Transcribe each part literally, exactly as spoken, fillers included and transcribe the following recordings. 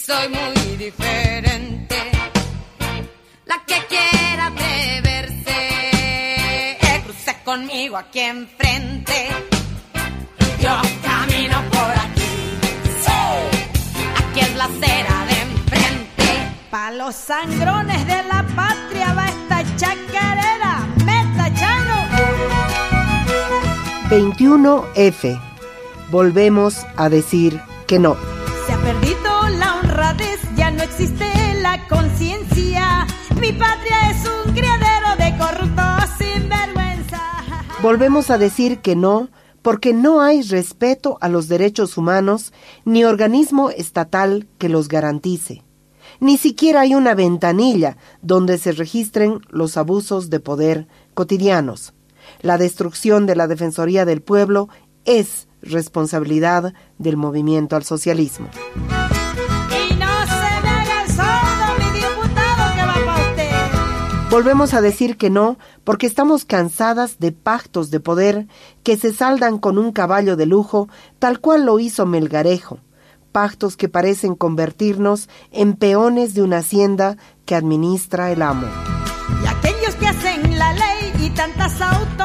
soy muy diferente. La que quiera atreverse, cruce conmigo aquí enfrente. Yo camino por aquí, sí. Aquí es la acera de enfrente. Pa' los sangrones de la patria va esta chacarera. ¡Meta, Chano! veintiuno F. Volvemos a decir que no. Se ha perdido la honradez, ya no existe la conciencia. Mi patria es un criadero de corruptos sin vergüenza. Volvemos a decir que no, porque no hay respeto a los derechos humanos ni organismo estatal que los garantice. Ni siquiera hay una ventanilla donde se registren los abusos de poder cotidianos. La destrucción de la Defensoría del Pueblo es responsabilidad del movimiento al socialismo. Y no se me haga el sordo, mi diputado, que va para usted. Volvemos a decir que no, porque estamos cansadas de pactos de poder que se saldan con un caballo de lujo, tal cual lo hizo Melgarejo. Pactos que parecen convertirnos en peones de una hacienda que administra el amo. Y aquellos que hacen la ley y tantas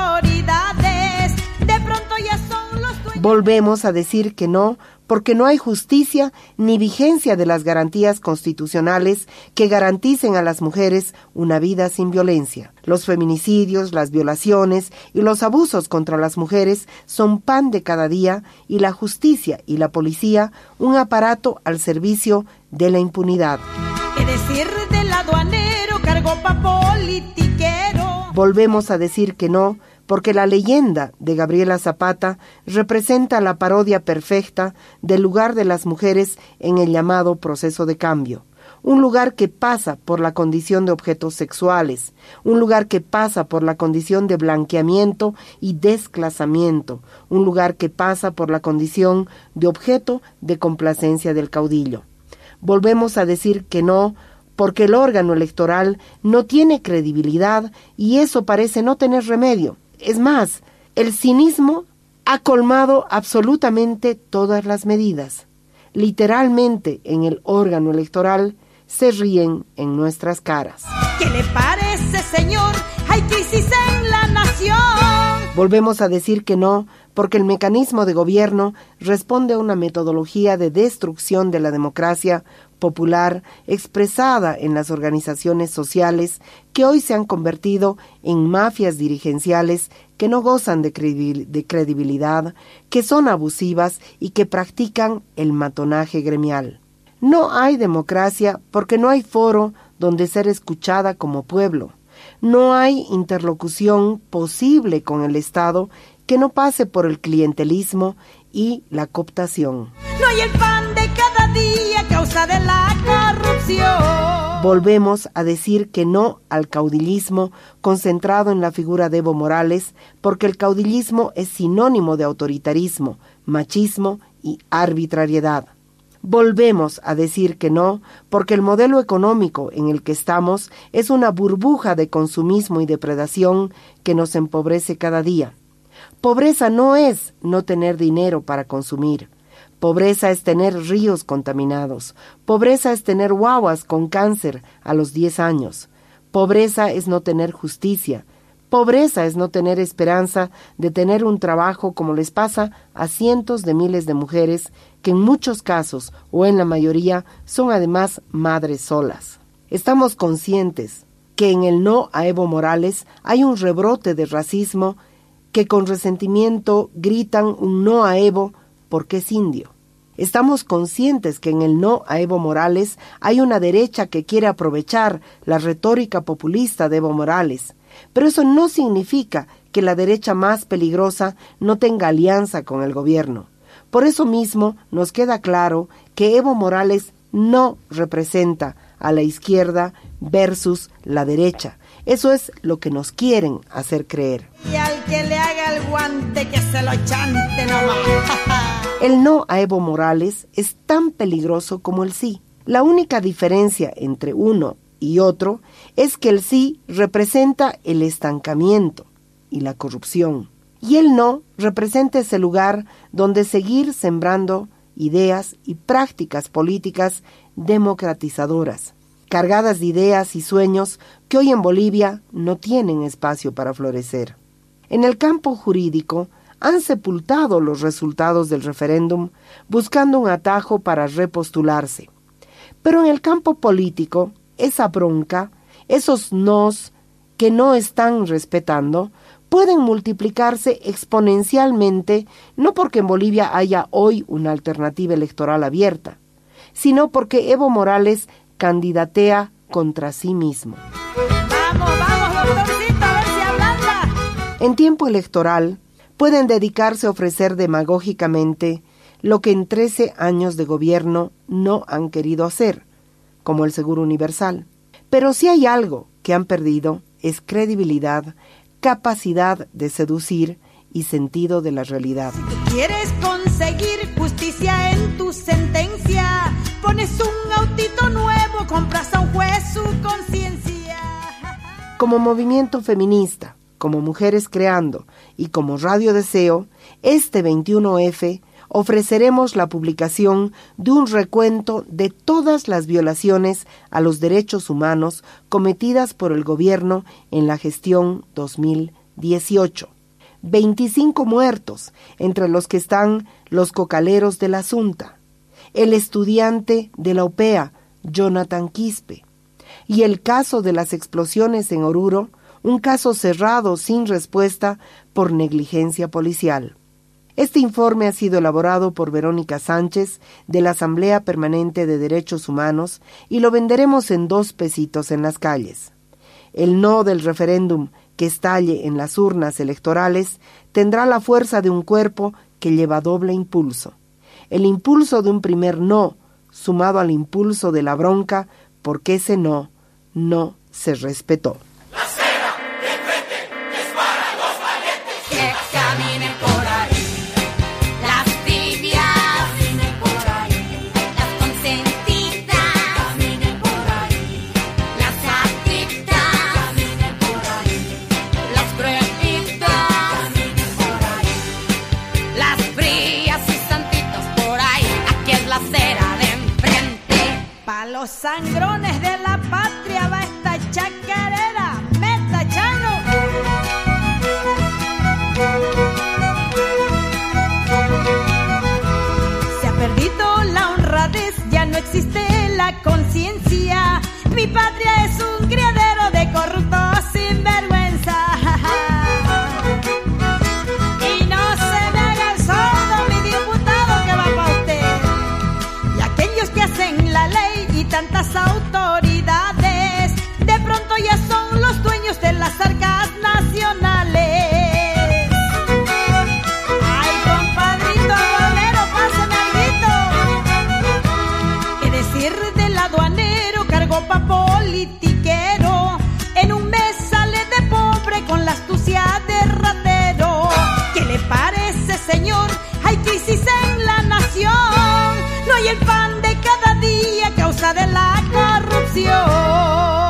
autoridades, de pronto ya son los dueños. Volvemos a decir que no, porque no hay justicia ni vigencia de las garantías constitucionales que garanticen a las mujeres una vida sin violencia. Los feminicidios, las violaciones y los abusos contra las mujeres son pan de cada día y la justicia y la policía un aparato al servicio de la impunidad. ¿Qué decir del aduanero, cargo pa' politiquero? Volvemos a decir que no, porque la leyenda de Gabriela Zapata representa la parodia perfecta del lugar de las mujeres en el llamado proceso de cambio. Un lugar que pasa por la condición de objetos sexuales, un lugar que pasa por la condición de blanqueamiento y desclasamiento, un lugar que pasa por la condición de objeto de complacencia del caudillo. Volvemos a decir que no, porque el órgano electoral no tiene credibilidad y eso parece no tener remedio. Es más, el cinismo ha colmado absolutamente todas las medidas. Literalmente, en el órgano electoral se ríen en nuestras caras. ¿Qué le parece, señor? Hay crisis en la nación. Volvemos a decir que no, porque el mecanismo de gobierno responde a una metodología de destrucción de la democracia popular expresada en las organizaciones sociales que hoy se han convertido en mafias dirigenciales que no gozan de credibilidad, que son abusivas y que practican el matonaje gremial. No hay democracia porque no hay foro donde ser escuchada como pueblo. No hay interlocución posible con el Estado que no pase por el clientelismo y la cooptación. No hay el pan de cada día a causa de la corrupción. Volvemos a decir que no al caudillismo concentrado en la figura de Evo Morales, porque el caudillismo es sinónimo de autoritarismo, machismo y arbitrariedad. Volvemos a decir que no, porque el modelo económico en el que estamos es una burbuja de consumismo y depredación que nos empobrece cada día. Pobreza no es no tener dinero para consumir. Pobreza es tener ríos contaminados. Pobreza es tener guaguas con cáncer a los diez años. Pobreza es no tener justicia. Pobreza es no tener esperanza de tener un trabajo como les pasa a cientos de miles de mujeres que en muchos casos, o en la mayoría, son además madres solas. Estamos conscientes que en el no a Evo Morales hay un rebrote de racismo que con resentimiento gritan un no a Evo porque es indio. Estamos conscientes que en el no a Evo Morales hay una derecha que quiere aprovechar la retórica populista de Evo Morales, pero eso no significa que la derecha más peligrosa no tenga alianza con el gobierno. Por eso mismo nos queda claro que Evo Morales no representa a la izquierda versus la derecha. Eso es lo que nos quieren hacer creer. Y al que le haga el guante que se lo chante nomás. El no a Evo Morales es tan peligroso como el sí. La única diferencia entre uno y otro es que el sí representa el estancamiento y la corrupción, y el no representa ese lugar donde seguir sembrando ideas y prácticas políticas democratizadoras, cargadas de ideas y sueños que hoy en Bolivia no tienen espacio para florecer. En el campo jurídico han sepultado los resultados del referéndum buscando un atajo para repostularse. Pero en el campo político, esa bronca, esos nos que no están respetando, pueden multiplicarse exponencialmente, no porque en Bolivia haya hoy una alternativa electoral abierta, sino porque Evo Morales candidatea contra sí mismo. Vamos, vamos, doctorcito, a ver si ablanda. En tiempo electoral, pueden dedicarse a ofrecer demagógicamente lo que en trece años de gobierno no han querido hacer, como el Seguro Universal. Pero si hay algo que han perdido, es credibilidad, capacidad de seducir y sentido de la realidad. Si tú quieres conseguir justicia en tu sentencia, pones un autito nuevo, compras a un juez su conciencia. Como movimiento feminista, como Mujeres Creando y como Radio Deseo, este veintiuno efe ofreceremos la publicación de un recuento de todas las violaciones a los derechos humanos cometidas por el gobierno en la gestión dos mil dieciocho. veinticinco muertos, entre los que están los cocaleros de la Asunta, el estudiante de la U P E A, Jonathan Quispe, y el caso de las explosiones en Oruro, un caso cerrado sin respuesta por negligencia policial. Este informe ha sido elaborado por Verónica Sánchez de la Asamblea Permanente de Derechos Humanos y lo venderemos en dos pesitos en las calles. El no del referéndum que estalle en las urnas electorales tendrá la fuerza de un cuerpo que lleva doble impulso. El impulso de un primer no, sumado al impulso de la bronca, porque ese no, no se respetó. La acera de frente es para los valientes que caminen por ahí. Las tibias caminen por ahí. Las consentidas caminen por ahí. Las adictas caminen por ahí. Las cruelitas caminen por ahí. Las frías y santitas por ahí. Aquí es la acera de enfrente. Pa' los sangrones de la patria va esta chacarera. ¡Meta, Chano! Se ha perdido la honradez, ya no existe la conciencia. Mi patria es un criadero de corruptos sin vergüenza. Y no se me haga el sordo, mi diputado, que va pa' usted. Y aquellos que hacen la ley y tantas autoridades, de pronto ya son los dueños de las arcas nacionales. Ay, compadrito aduanero, pásame alguito. ¿Qué decir del aduanero? Cargó pa' politiquero. En un mes sale de pobre con la astucia de ratero. ¿Qué le parece, señor? Hay crisis en la nación. No hay el pan de cada día a causa de la corrupción.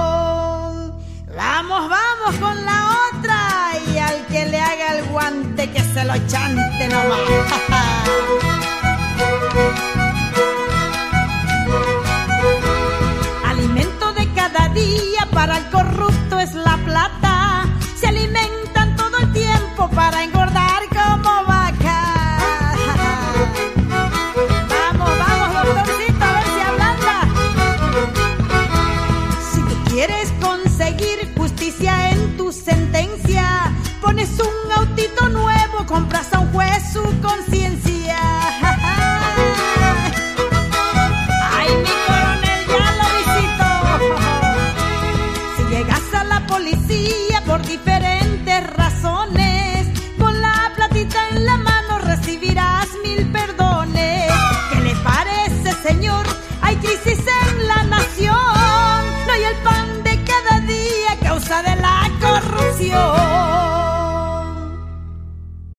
Vamos, vamos con la otra. Y al que le haga el guante que se lo chante nomás. Alimento de cada día para el corrupto es la plata. Se alimentan todo el tiempo para engordar como vaca. Vamos, vamos, doctorcito, a ver si ablanda. Si tú quieres conseguir justicia en tu sentencia, pones un